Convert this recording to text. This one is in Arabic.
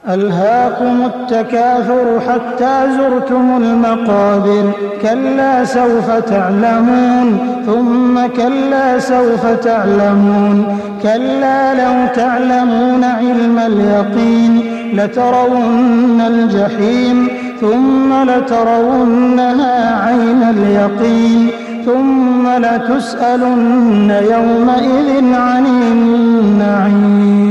ألهاكم التكاثر حتى زرتم المقابر كلا سوف تعلمون ثم كلا سوف تعلمون كلا لو تعلمون علم اليقين لترون الجحيم ثم لترونها عين اليقين ثم لتسألن يومئذ عن النعيم.